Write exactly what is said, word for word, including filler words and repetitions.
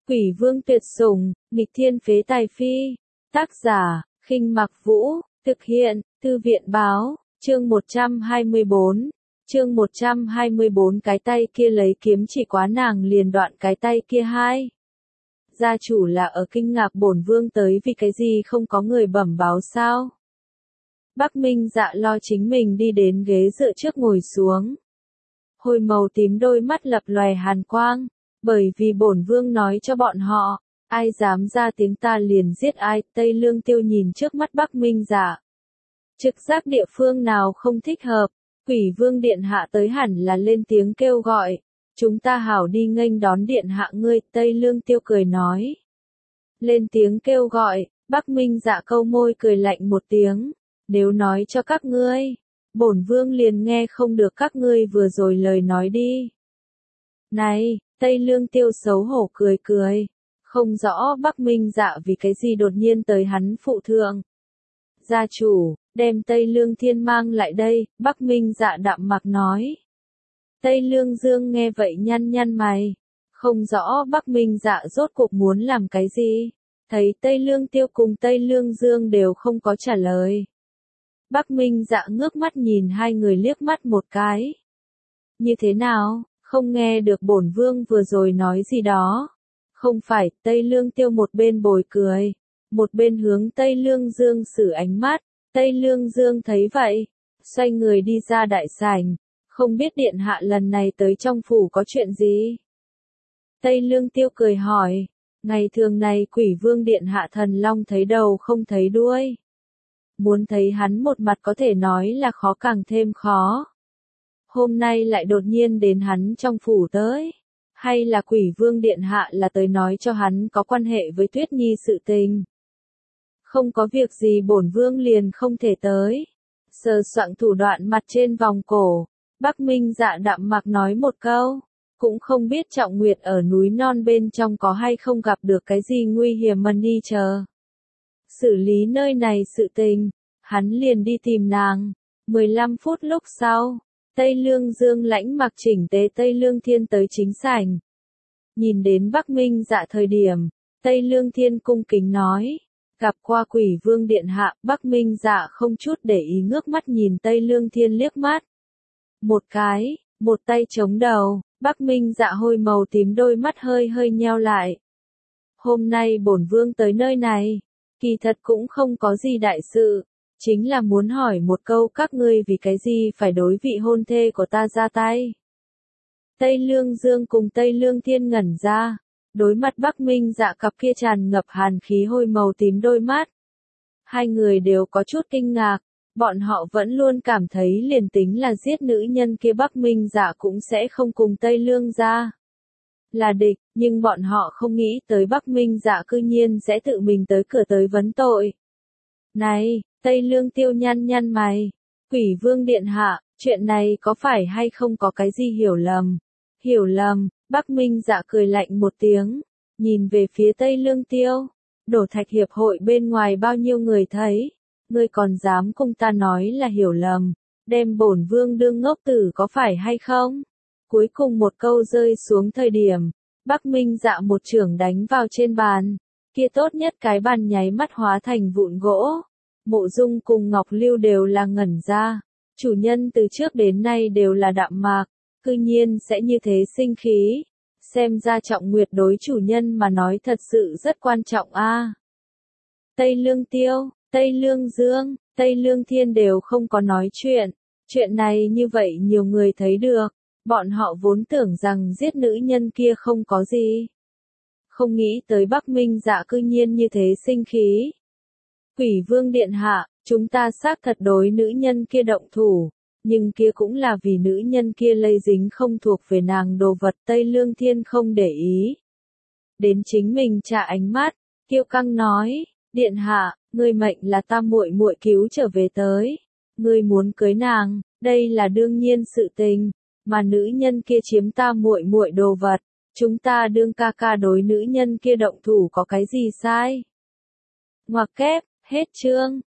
Quỷ vương tuyệt sủng, nghịch thiên phế tài phi. Tác giả, Khinh Mặc Vũ, thực hiện, Thư viện báo, chương một trăm hai mươi bốn. Chương một trăm hai mươi bốn cái tay kia lấy kiếm chỉ quá nàng liền đoạn cái tay kia hai. Gia chủ là ở kinh ngạc bổn vương tới vì cái gì không có người bẩm báo sao? Bắc Minh Dạ lo chính mình đi đến ghế dựa trước ngồi xuống. Hồi màu tím đôi mắt lập lòe hàn quang, bởi vì bổn vương nói cho bọn họ, ai dám ra tiếng ta liền giết ai. Tây Lương Tiêu nhìn trước mắt Bắc Minh Dạ. Trực giác địa phương nào không thích hợp, Quỷ Vương điện hạ tới hẳn là lên tiếng kêu gọi, chúng ta hảo đi nghênh đón điện hạ ngươi. Tây Lương Tiêu cười nói. Lên tiếng kêu gọi, Bắc Minh Dạ câu môi cười lạnh một tiếng, nếu nói cho các ngươi, bổn vương liền nghe không được các ngươi vừa rồi lời nói đi. Này, Tây Lương Tiêu xấu hổ cười cười, không rõ Bắc Minh Dạ vì cái gì đột nhiên tới hắn phụ thượng. Gia chủ, đem Tây Lương Thiên mang lại đây, Bắc Minh Dạ đạm mặc nói. Tây Lương Dương nghe vậy nhăn nhăn mày, không rõ Bắc Minh Dạ rốt cuộc muốn làm cái gì, thấy Tây Lương Tiêu cùng Tây Lương Dương đều không có trả lời. Bắc Minh Dạ ngước mắt nhìn hai người liếc mắt một cái. Như thế nào, không nghe được bổn vương vừa rồi nói gì đó? Không phải. Tây Lương Tiêu một bên bồi cười, một bên hướng Tây Lương Dương sử ánh mắt. Tây Lương Dương thấy vậy, xoay người đi ra đại sảnh, không biết điện hạ lần này tới trong phủ có chuyện gì? Tây Lương Tiêu cười hỏi, ngày thường này Quỷ Vương điện hạ thần long thấy đầu không thấy đuôi. Muốn thấy hắn một mặt có thể nói là khó càng thêm khó. Hôm nay lại đột nhiên đến hắn trong phủ tới. Hay là Quỷ Vương điện hạ là tới nói cho hắn có quan hệ với Tuyết Nhi sự tình. Không có việc gì bổn vương liền không thể tới. Sờ soạng thủ đoạn mặt trên vòng cổ, Bắc Minh Dạ đạm mặc nói một câu. Cũng không biết Trọng Nguyệt ở núi non bên trong có hay không gặp được cái gì nguy hiểm mần đi chờ. Xử lý nơi này sự tình, hắn liền đi tìm nàng. mười lăm phút lúc sau, Tây Lương Dương lãnh mặc chỉnh tề Tây Lương Thiên tới chính sảnh. Nhìn đến Bắc Minh Dạ thời điểm, Tây Lương Thiên cung kính nói, gặp qua Quỷ Vương điện hạ. Bắc Minh Dạ không chút để ý ngước mắt nhìn Tây Lương Thiên liếc mắt. Một cái, một tay chống đầu, Bắc Minh Dạ hôi màu tím đôi mắt hơi hơi nheo lại. Hôm nay bổn vương tới nơi này, kỳ thật cũng không có gì đại sự, chính là muốn hỏi một câu các ngươi vì cái gì phải đối vị hôn thê của ta ra tay. Tây Lương Dương cùng Tây Lương Thiên ngẩn ra, đối mặt Bắc Minh Dạ cặp kia tràn ngập hàn khí hôi màu tím đôi mắt. Hai người đều có chút kinh ngạc, bọn họ vẫn luôn cảm thấy liền tính là giết nữ nhân kia Bắc Minh Dạ cũng sẽ không cùng Tây Lương ra là địch, nhưng bọn họ không nghĩ tới Bắc Minh Dạ cư nhiên sẽ tự mình tới cửa tới vấn tội. Này, Tây Lương Tiêu nhăn nhăn mày, Quỷ Vương điện hạ, chuyện này có phải hay không có cái gì hiểu lầm? Hiểu lầm, Bắc Minh Dạ cười lạnh một tiếng, nhìn về phía Tây Lương Tiêu, Đổ Thạch hiệp hội bên ngoài bao nhiêu người thấy, ngươi còn dám cùng ta nói là hiểu lầm, đem bổn vương đương ngốc tử có phải hay không? Cuối cùng một câu rơi xuống thời điểm, Bắc Minh Dạ một chưởng đánh vào trên bàn, kia tốt nhất cái bàn nháy mắt hóa thành vụn gỗ. Mộ Dung cùng Ngọc Lưu đều là ngẩn ra, chủ nhân từ trước đến nay đều là đạm mạc, cư nhiên sẽ như thế sinh khí, xem ra Trọng Nguyệt đối chủ nhân mà nói thật sự rất quan trọng a. À. Tây Lương Tiêu, Tây Lương Dương, Tây Lương Thiên đều không có nói chuyện, chuyện này như vậy nhiều người thấy được, bọn họ vốn tưởng rằng giết nữ nhân kia không có gì. Không nghĩ tới Bắc Minh Dạ cư nhiên như thế sinh khí. Quỷ Vương điện hạ, chúng ta xác thật đối nữ nhân kia động thủ, nhưng kia cũng là vì nữ nhân kia lây dính không thuộc về nàng đồ vật. Tây Lương Thiên không để ý đến chính mình trả ánh mắt, kiêu căng nói, điện hạ, ngươi mệnh là ta muội muội cứu trở về tới, ngươi muốn cưới nàng, đây là đương nhiên sự tình, mà nữ nhân kia chiếm ta muội muội đồ vật, chúng ta đương ca ca đối nữ nhân kia động thủ có cái gì sai? Ngoặc kép, hết chương.